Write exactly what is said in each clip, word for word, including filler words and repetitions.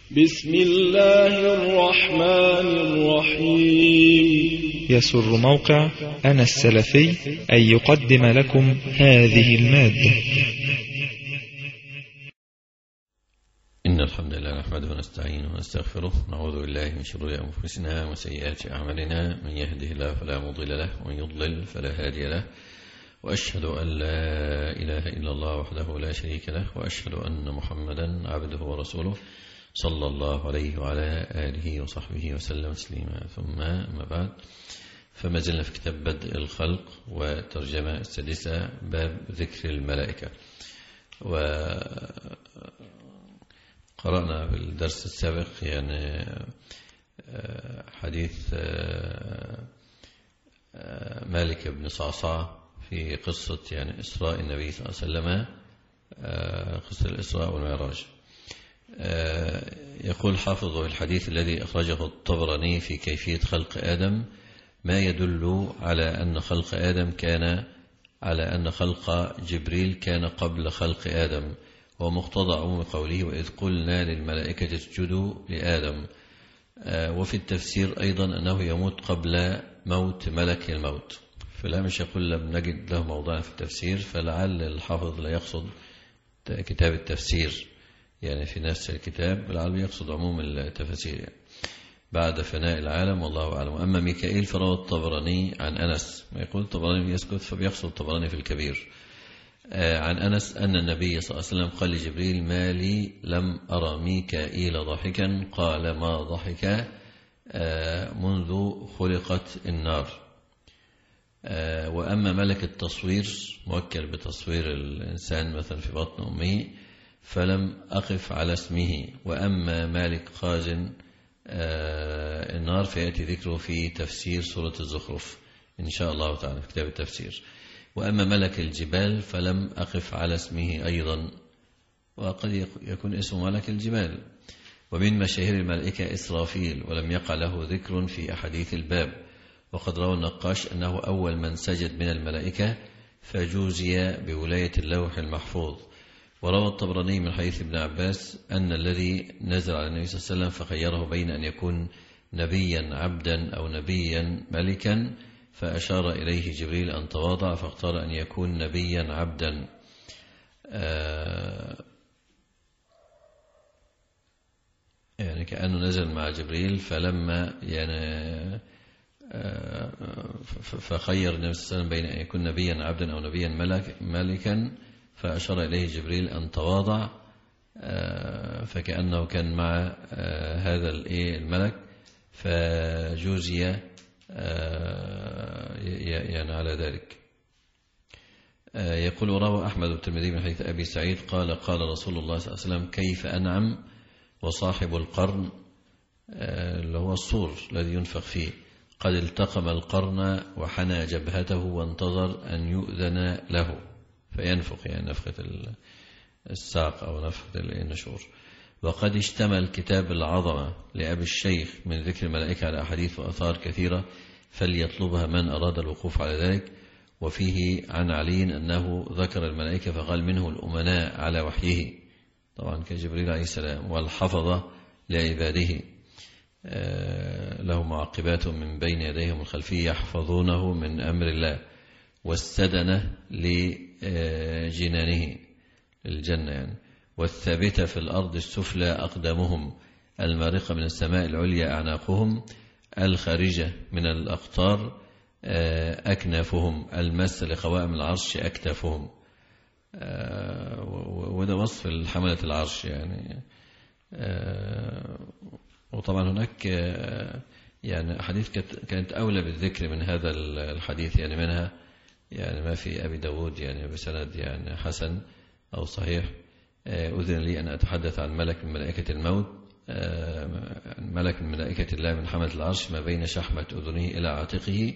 بسم الله الرحمن الرحيم. يسر موقع أنا السلفي أن يقدم لكم هذه المادة. إن الحمد لله نحمده ونستعينه ونستغفره، نعوذ بالله من شرور أنفسنا وسيئات أعمالنا، من يهده الله فلا مضل له ومن يضلل فلا هادي له، وأشهد أن لا إله إلا الله وحده لا شريك له، وأشهد أن محمدا عبده ورسوله صلى الله عليه وعلى آله وصحبه وسلم تسليما. ثم أما بعد، فما زلنا في كتاب بدء الخلق وترجمة السادسة، باب ذكر الملائكة. وقرأنا في الدرس السابق يعني حديث مالك بن صعصع في قصة يعني إسراء النبي صلى الله عليه وسلم، قصة الإسراء والمعراج. يقول حافظ الحديث الذي أخرجه الطبراني في كيفية خلق آدم ما يدل على أن خلق آدم كان على أن خلق جبريل كان قبل خلق آدم، ومقتضى عموم قوله وإذ قلنا للملائكة اسجدوا لآدم. وفي التفسير أيضا أنه يموت قبل موت ملك الموت، فلا مش يقول لم نجد له موضوع في التفسير، فلعل الحافظ لا يقصد كتاب التفسير يعني في نفس الكتاب، لعله يقصد عموم التفاسير يعني بعد فناء العالم، والله أعلم. أما ميكائيل فروى الطبراني عن أنس، ما يقول الطبراني يسكت فبيقصد الطبراني في الكبير، عن أنس أن النبي صلى الله عليه وسلم قال لجبريل ما لي لم أرى ميكائيل ضاحكا، قال ما ضحك منذ خلقت النار. وأما ملك التصوير موكل بتصوير الإنسان مثلا في بطن أمه فلم أقف على اسمه. وأما مالك خازن النار فيأتي ذكره في تفسير سورة الزخرف إن شاء الله تعالى في كتاب التفسير. وأما ملك الجبال فلم أقف على اسمه أيضا، وقد يكون اسمه ملك الجبال. ومن مشاهير الملائكة إسرافيل، ولم يقع له ذكر في أحاديث الباب. وقد روى النقاش أنه أول من سجد من الملائكة فجوزي بولاية اللوح المحفوظ. وروى الطبراني من حديث ابن عباس أن الذي نزل على النبي صلى الله عليه وسلم فخيره بين أن يكون نبيا عبدا أو نبيا ملكا، فأشار إليه جبريل أن تواضع فاختار أن يكون نبيا عبدا. آه يعني كأنه نزل مع جبريل، فلما يعني آه فخير النبي صلى الله عليه وسلم بين أن يكون نبيا عبدا أو نبيا ملك ملكا، فأشار إليه جبريل أن تواضع، فكأنه كان مع هذا الملك فجوزي يعني على ذلك. يقول روى أحمد والترمذي من حديث أبي سعيد قال قال رسول الله صلى الله عليه وسلم كيف أنعم وصاحب القرن اللي هو الصور الذي ينفخ فيه قد التقم القرن وحنى جبهته وانتظر أن يؤذن له فينفخ، يعني نفخة الساق أو نفخة النشور. وقد اشتمل كتاب العظمة لأبي الشيخ من ذكر الملائكة على أحاديث وأثار كثيرة فليطلبها من أراد الوقوف على ذلك. وفيه عن علي أنه ذكر الملائكة فقال منه الأمناء على وحيه، طبعا كجبريل عليه السلام، والحفظة لعباده له معقبات من بين يديهم الخلفية يحفظونه من أمر الله، والسدنة لجنانه الجنة يعني، والثابتة في الأرض السفلى أقدامهم، المارقة من السماء العليا أعناقهم، الخارجة من الأقطار أكنافهم، المس لقوائم العرش أكتافهم. وده وصف الحملة العرش يعني. وطبعا هناك يعني أحاديث كانت أولى بالذكر من هذا الحديث، يعني منها يعني ما في أبي داود يعني بسند يعني حسن أو صحيح. أذن لي أن أتحدث عن ملك من ملائكة الموت، ملك من ملائكة الله من حملة العرش ما بين شحمة أذنه إلى عاتقه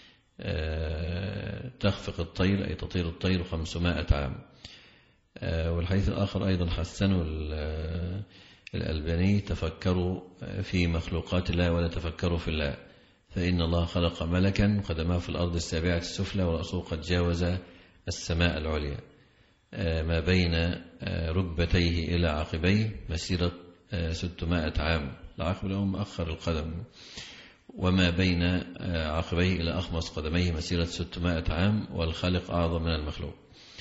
تخفق الطير أي تطير الطير خمسمائة عام. والحديث الآخر أيضا حسنه الألباني تفكروا في مخلوقات الله ولا تفكروا في الله، فإن الله خلق ملكا قدماه في الأرض السابعة السفلى ورأسه قد جاوز السماء العليا، ما بين ركبتيه إلى عقبيه مسيرة ستمائة عام. العقب له مؤخر القدم، وما بين عقبيه إلى أخمص قدميه مسيرة ستمائة عام، والخالق أعظم من المخلوق.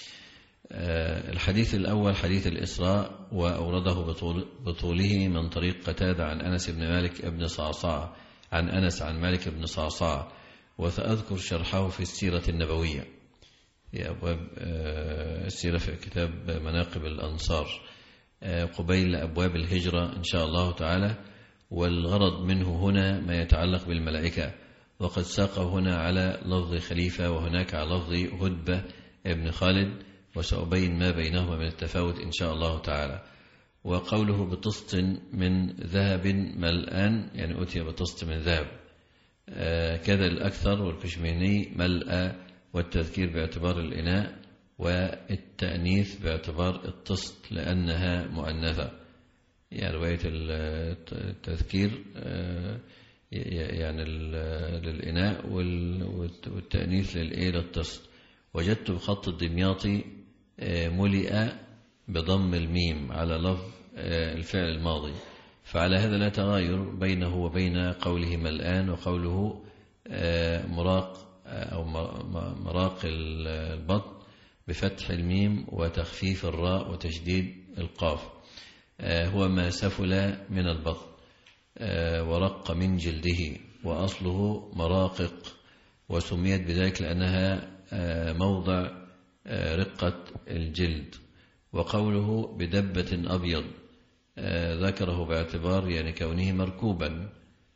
الحديث الأول حديث الإسراء، وأورده بطول بطوله من طريق قتادة عن أنس بن مالك بن صعصع عن أنس عن مالك بن صعصع، وسأذكر شرحه في السيرة النبوية في أبواب السيرة في كتاب مناقب الأنصار قبيل أبواب الهجرة إن شاء الله تعالى. والغرض منه هنا ما يتعلق بالملائكة، وقد ساقه هنا على لفظ خليفة وهناك على لفظ هدبة ابن خالد، وسأبين ما بينهما من التفاوت إن شاء الله تعالى. وقوله بطست من ذهب ملآن، يعني أتي بطست من ذهب، آه كذا الأكثر والكشميني ملأ، والتذكير باعتبار الإناء، والتأنيث باعتبار الطست لأنها مؤنثة. يعني رواية التذكير آه يعني للإناء، والتأنيث للطست. وجدت بخط الدمياطي ملئ بضم الميم على لفظ الفعل الماضي، فعلى هذا لا تغاير بينه وبين قوله ملآن وقوله مراق أو مراق البطن بفتح الميم وتخفيف الراء وتشديد القاف. هو ما سفل من البطن ورق من جلده، وأصله مراقق، وسميت بذلك لأنها موضع رقة الجلد. وقوله بدبة أبيض ذكره باعتبار يعني كونه مركوبا.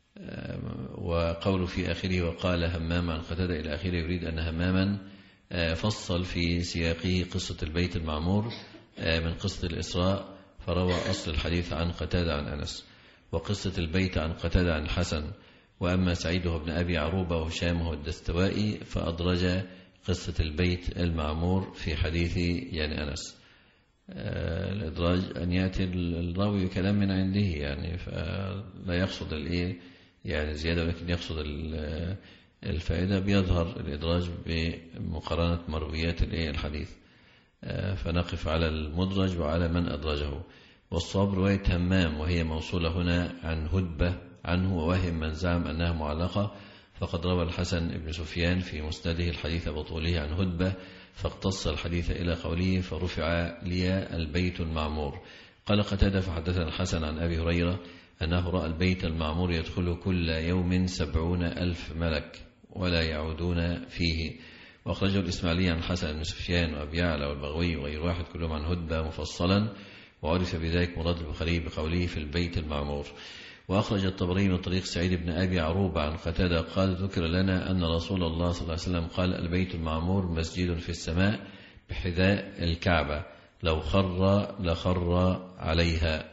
وقوله في آخره وقال همام عن قتادة إلى آخره يريد أن هماما فصل في سياقه قصة البيت المعمور من قصة الإسراء، فروى أصل الحديث عن قتادة عن أنس، وقصة البيت عن قتادة عن الحسن. وأما سعيد بن أبي عروبة وهشام والدستوائي فأدرج قصة البيت المعمور في حديث يعني أنس. الإدراج أن يأتي الراوي كلام من عنده، يعني فلا يقصد الإيه يعني زيادة، ولكن يقصد الفائدة، بيظهر الإدراج بمقارنة مرويات الإيه الحديث. فنقف على المدرج وعلى من أدرجه. والصواب رواية همام، وهي موصولة هنا عن هدبة عنه، ووهم من زعم أنها معلقة، فقد روى الحسن بن سفيان في مسنده الحديث بطوله عن هدبة، فاقتص الحديث إلى قوله فرفع لي البيت المعمور. قال قتادة فحدثنا الحسن عن أبي هريرة أنه رأى البيت المعمور يدخل كل يوم سبعون ألف ملك ولا يعودون فيه. وأخرجه الإسماعيلي عن الحسن بن سفيان وأبي يعلى والبغوي وغير واحد كلهم عن هدبة مفصلا، وعرف بذلك مراد البخاري بقوله في البيت المعمور. وأخرج الطبري من طريق سعيد بن أبي عروبة عن قتادة قال ذكر لنا أن رسول الله صلى الله عليه وسلم قال البيت المعمور مسجد في السماء بحذاء الكعبة لو خر لخر عليها.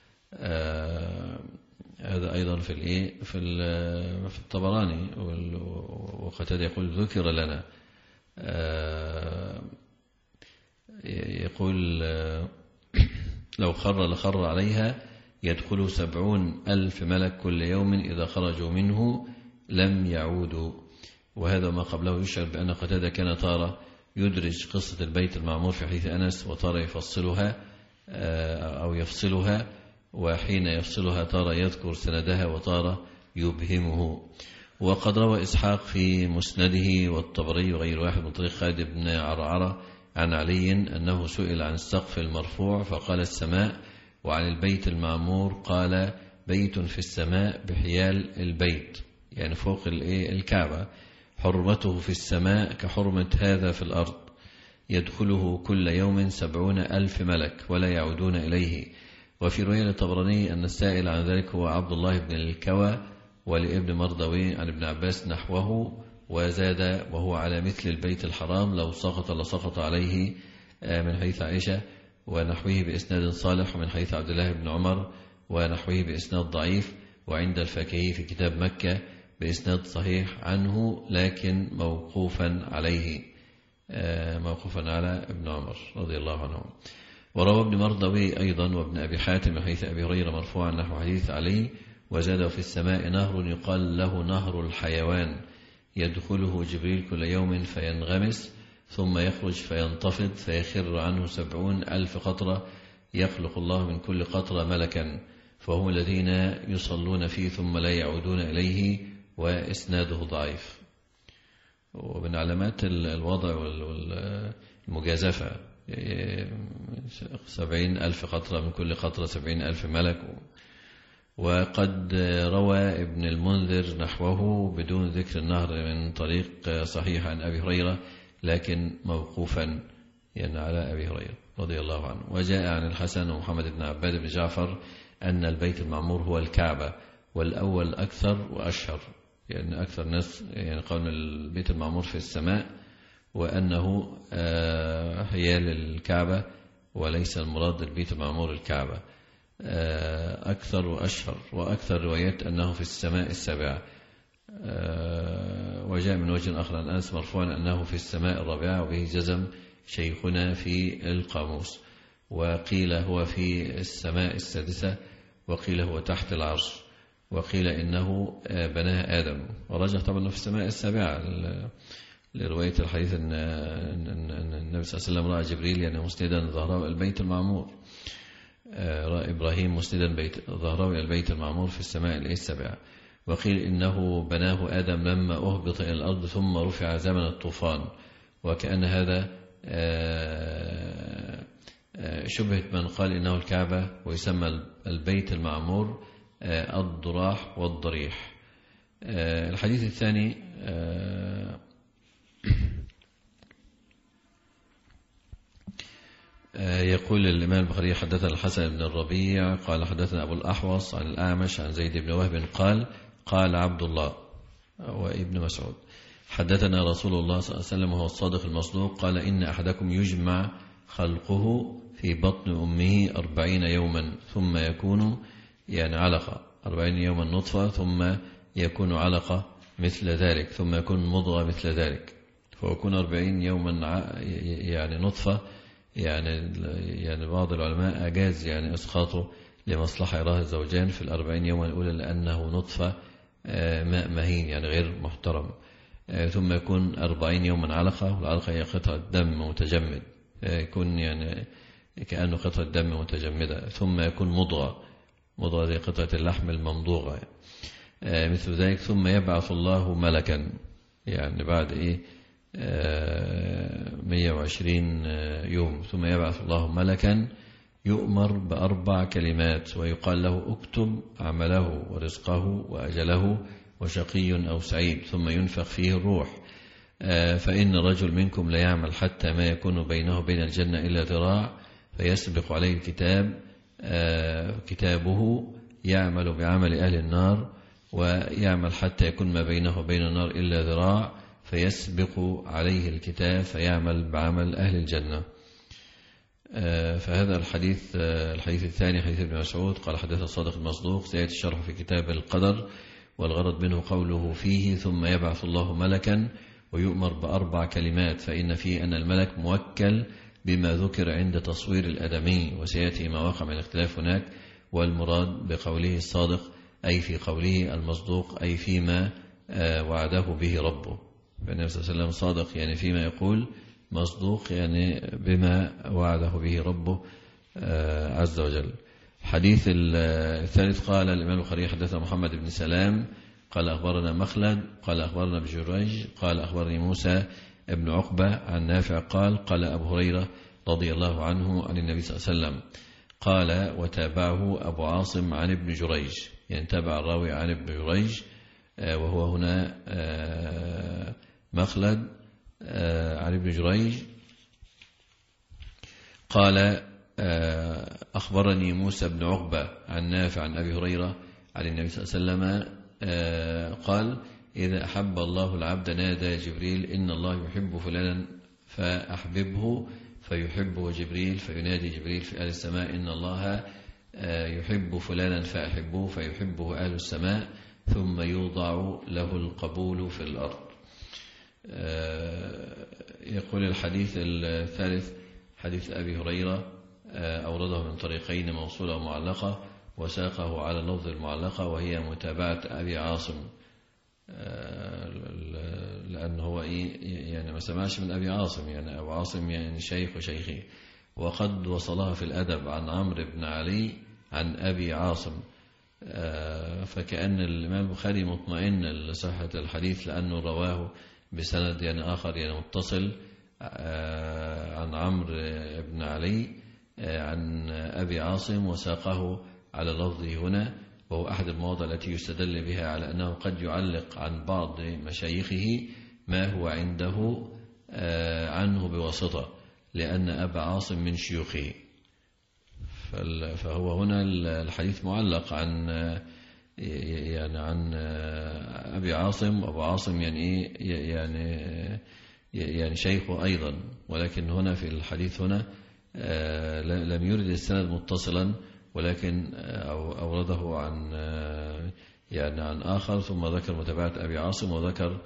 آه هذا أيضا في الإيه في في الطبراني. وقتادة يقول ذكر لنا، آه يقول آه لو خر لخر عليها يدخل سبعون ألف ملك كل يوم إذا خرجوا منه لم يعودوا. وهذا ما قبله يشعر بأن قتادة كان تارة يدرج قصة البيت المعمور في حديث أنس، وتارة يفصلها أو يفصلها، وحين يفصلها تارة يذكر سندها وتارة يبهمه. وقد روى إسحاق في مسنده والطبري وغير واحد من طريق خالد بن عرعرة عن علي أنه سئل عن السقف المرفوع فقال السماء، وعن البيت المعمور قال بيت في السماء بحيال البيت، يعني فوق الكعبة، حرمته في السماء كحرمة هذا في الأرض، يدخله كل يوم سبعون ألف ملك ولا يعودون إليه. وفي رواية الطبراني أن السائل عن ذلك هو عبد الله بن الكوى، ولابن مردوي عن ابن عباس نحوه، وزاد وهو على مثل البيت الحرام لو سقط لسقط عليه من حديث عائشة، ونحوه بإسناد صالح من حديث عبد الله بن عمر، ونحوه بإسناد ضعيف، وعند الفاكهي في كتاب مكة بإسناد صحيح عنه لكن موقوفا عليه، موقوفا على ابن عمر رضي الله عنه. وروى ابن مردوي أيضا وابن أبي حاتم من حديث أبي هريرة مرفوعا نحو حديث علي، وزاد في السماء نهر يقال له نهر الحيوان يدخله جبريل كل يوم فينغمس ثم يخرج فينتفض فيخر عنه سبعون ألف قطرة، يخلق الله من كل قطرة ملكا فهم الذين يصلون فيه ثم لا يعودون إليه وإسناده ضعيف. ومن علامات الوضع والمجازفة سبعين ألف قطرة من كل قطرة سبعين ألف ملك. وقد روى ابن المنذر نحوه بدون ذكر النهر من طريق صحيح عن أبي هريرة لكن موقوفا يعني على أبي هريرة رضي الله عنه. وجاء عن الحسن ومحمد بن عباد بن جعفر أن البيت المعمور هو الكعبة، والأول أكثر وأشهر، يعني أكثر ناس يعني قالوا البيت المعمور في السماء وأنه هي للكعبة وليس المراد البيت المعمور الكعبة. أكثر وأشهر، وأكثر روايات أنه في السماء السابعة. وجاء من وجه آخر عن أنس مرفوعا أنه في السماء الرابعة، وبه جزم شيخنا في القاموس. وقيل هو في السماء السادسة، وقيل هو تحت العرش، وقيل إنه بناها آدم، ورجح طبعا في السماء السابعة لرواية الحديث أن النبي صلى الله عليه وسلم رأى جبريل يعني مسندا ظهره البيت المعمور، رأى إبراهيم مسندا بيت ظهره إلى البيت المعمور في السماء السابعة. وقيل إنه بناه آدم لما أهبط إلى الأرض ثم رفع زمن الطوفان، وكأن هذا شبهة من قال إنه الكعبة، ويسمى البيت المعمور الضراح والضريح. الحديث الثاني يقول الإمام البخاري حدثنا الحسن بن الربيع قال حدثنا أبو الأحوص عن الأعمش عن زيد بن وهب قال قال عبد الله وابن مسعود حدثنا رسول الله صلى الله عليه وسلم وهو الصادق المصدوق قال إن أحدكم يجمع خلقه في بطن أمه أربعين يوما ثم يكون يعني علقة، أربعين يوما نطفة ثم يكون علقة مثل ذلك ثم يكون مضغة مثل ذلك، فيكون أربعين يوما يعني نطفة. يعني يعني بعض العلماء أجاز يعني إسقاطه لمصلحة يراها الزوجان في الأربعين يوما الأولى لأنه نطفة ماء مهين يعني غير محترم. ثم يكون أربعين يوما علقة، والعلقة هي قطعة دم متجمد، يكون يعني كأنه قطعة دم متجمدة. ثم يكون مضغة، مضغة زي قطعة اللحم الممضوغة مثل ذلك. ثم يبعث الله ملكا يعني بعد إيه مئة وعشرين يوم، ثم يبعث الله ملكا يؤمر بأربع كلمات ويقال له اكتب عمله ورزقه وأجله وشقي أو سعيد، ثم ينفخ فيه الروح. فإن رجل منكم لا يعمل حتى ما يكون بينه وبين الجنة إلا ذراع فيسبق عليه الكتاب كتابه يعمل بعمل أهل النار، ويعمل حتى يكون ما بينه وبين النار إلا ذراع فيسبق عليه الكتاب فيعمل بعمل أهل الجنة. فهذا الحديث الحديث الثاني حديث ابن مسعود قال حدث الصادق المصدوق سيأتي الشرح في كتاب القدر، والغرض منه قوله فيه ثم يبعث الله ملكا ويؤمر بأربع كلمات، فإن فيه أن الملك موكل بما ذكر عند تصوير الأدمي، وسيأتي ما وقع من الاختلاف هناك. والمراد بقوله الصادق أي في قوله المصدوق أي فيما وعده به ربه، فالنبي صلى الله عليه وسلم صادق يعني فيما يقول، مصدوق يعني بما وعده به ربه عز وجل. حديث الثالث قال الإمام البخاري حدثنا محمد بن سلام قال أخبرنا مخلد قال أخبرنا بجريج قال أخبرني موسى ابن عقبة عن نافع قال قال أبو هريرة رضي الله عنه عن النبي صلى الله عليه وسلم قال وتابعه أبو عاصم عن ابن جريج، يعني تابع الراوي عن ابن جريج وهو هنا مخلد عن ابن جريج قال أخبرني موسى بن عقبة عن نافع عن أبي هريرة عن النبي صلى الله عليه وسلم قال إذا أحب الله العبد نادى جبريل إن الله يحب فلانا فأحببه فيحبه جبريل، فينادي جبريل في أهل السماء إن الله يحب فلانا فأحبه فيحبه أهل السماء، ثم يوضع له القبول في الأرض. يقول الحديث الثالث حديث أبي هريرة أورده من طريقين موصولة ومعلقة، وساقه على اللفظ المعلقة وهي متابعة أبي عاصم، لأنه هو يعني ما سمعش من أبي عاصم، يعني أبو عاصم يعني شيخ وشيخي. وقد وصلها في الأدب عن عمرو بن علي عن أبي عاصم فكأن الإمام البخاري مطمئن لصحة الحديث لأنه رواه بسند يعني آخر يعني متصل عن عمرو بن علي عن أبي عاصم وساقه على لفظه هنا، وهو أحد المواضع التي يستدل بها على أنه قد يعلق عن بعض مشايخه ما هو عنده عنه بواسطة، لأن أبا عاصم من شيوخه. فهو هنا الحديث معلق عن يعني عن أبي عاصم، وأبو عاصم يعني يعني يعني شيخه أيضا، ولكن هنا في الحديث هنا لم يرد السند متصلا، ولكن أورده عن يعني عن آخر، ثم ذكر متابعة أبي عاصم وذكر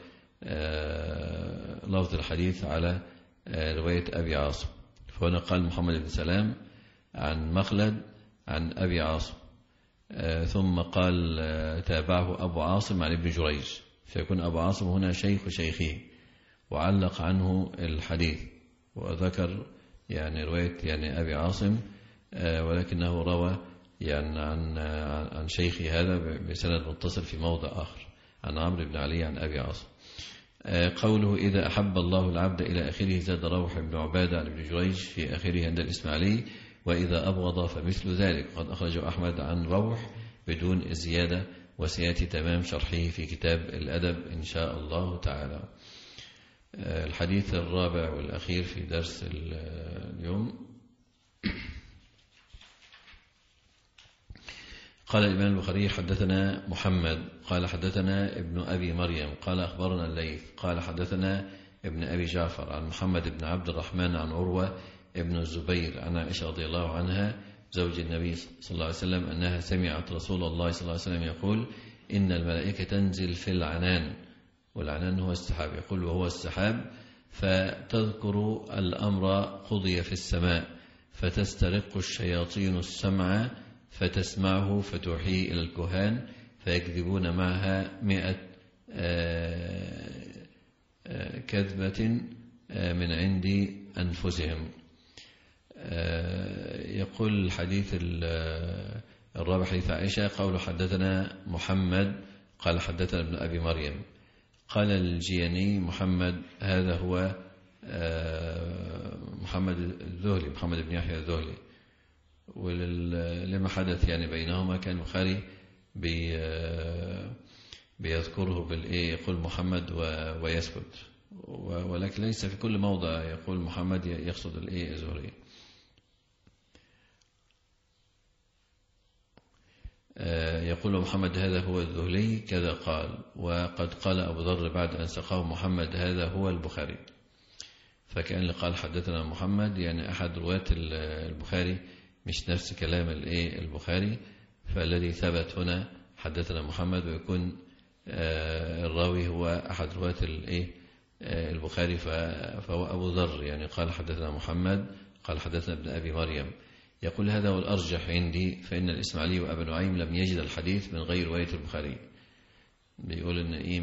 لفظ الحديث على رواية أبي عاصم. فهنا قال محمد بن سلام عن مخلد عن أبي عاصم، ثم قال تابعه أبو عاصم عن ابن جريج، فيكون أبو عاصم هنا شيخ شيخه وعلق عنه الحديث وذكر يعني رواية يعني أبي عاصم، ولكنه روى يعني عن عن شيخه هذا بسند متصل في موضع آخر عن عمرو بن علي عن أبي عاصم. قوله إذا أحب الله العبد إلى آخره زاد روح بن عبادة عن ابن جريج في آخره عند الإسماعيلي، وإذا أبغض فمثل ذلك. قد أخرجه أحمد عن روح بدون الزيادة، وسيأتي تمام شرحه في كتاب الأدب إن شاء الله تعالى. الحديث الرابع والأخير في درس اليوم. قال الإمام البخاري حدثنا محمد قال حدثنا ابن أبي مريم قال أخبرنا الليث قال حدثنا ابن أبي جعفر عن محمد بن عبد الرحمن عن عروة ابن الزبير عن عائشة رضي الله عنها زوج النبي صلى الله عليه وسلم أنها سمعت رسول الله صلى الله عليه وسلم يقول إن الملائكة تنزل في العنان، والعنان هو السحاب، يقول وهو السحاب، فتذكر الأمر قضي في السماء، فتسترق الشياطين السمع فتسمعه فتوحيه إلى الكهان فيكذبون معها مئة كذبة من عند أنفسهم. يقول الحديث الرابع حديث عائشة قول حدثنا محمد قال حدثنا ابن أبي مريم. قال الجياني محمد هذا هو محمد الذهلي محمد بن يحيى الذهلي، ولما حدث يعني بينهما كان البخاري بي بيذكره بالإيه يقول محمد ويسكت، ولكن ليس في كل موضع يقول محمد يقصد الإيه الزهري. يقول محمد هذا هو الذهلي كذا قال، وقد قال أبو ذر بعد أن سقاه محمد هذا هو البخاري، فكأن اللي قال حدثنا محمد يعني أحد رواة البخاري مش نفس كلام الايه البخاري، فالذي ثبت هنا حدثنا محمد، ويكون الراوي هو أحد رواة الايه البخاري فهو أبو ذر يعني قال حدثنا محمد قال حدثنا ابن أبي مريم. يقول هذا هو الأرجح عندي، فإن الإسماعيلي وأبو نعيم لم يجد الحديث من غير رواية البخاري. بيقول إن إيه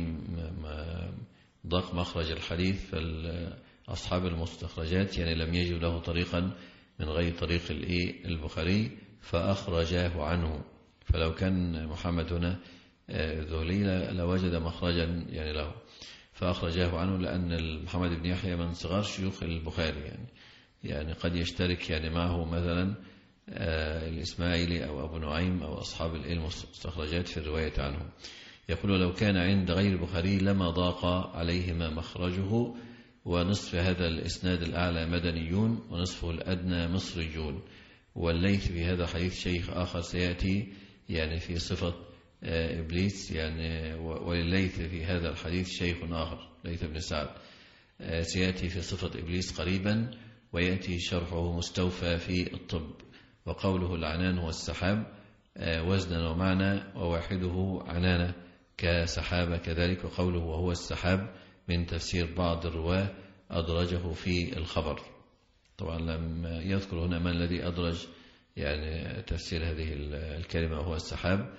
ضاق مخرج الحديث، فأصحاب المستخرجات يعني لم يجد له طريقا من غير طريق الايه البخاري فأخرجاه عنه، فلو كان محمد هنا الذهلي لوجد مخرجا يعني له فأخرجاه عنه، لأن محمد بن يحيى من صغار شيوخ البخاري يعني يعني قد يشترك يعني معه مثلا الإسماعيلي أو أبو نعيم أو أصحاب المستخرجات في الرواية عنه. يقول لو كان عند غير البخاري لما ضاق عليهما مخرجه، ونصف هذا الإسناد الأعلى مدنيون ونصفه الأدنى مصريون. والليث في هذا حديث شيخ آخر سيأتي يعني في صفة إبليس يعني، ولليث في هذا الحديث شيخ آخر ليث بن سعد سيأتي في صفة إبليس قريبا، ويأتي شرحه مستوفى في الطب. وقوله العنان هو السحاب وزنا ومعنى، وواحده عنانة كسحابة كذلك. وقوله وهو السحاب من تفسير بعض الرواة أدرجه في الخبر. طبعا لم يذكر هنا من الذي أدرج يعني تفسير هذه الكلمة وهو السحاب،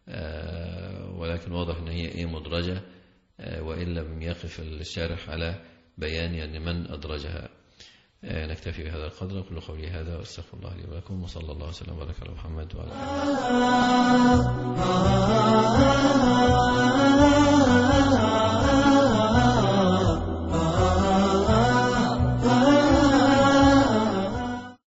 ولكن واضح أن هي إيه مدرجة، وإن لم يقف الشارح على بيان يعني من أدرجها. نكتفي بهذا القدر. كل قولي هذا واستغفر الله لي ولكم، وصلى الله وسلم وبارك على محمد وعلى آله.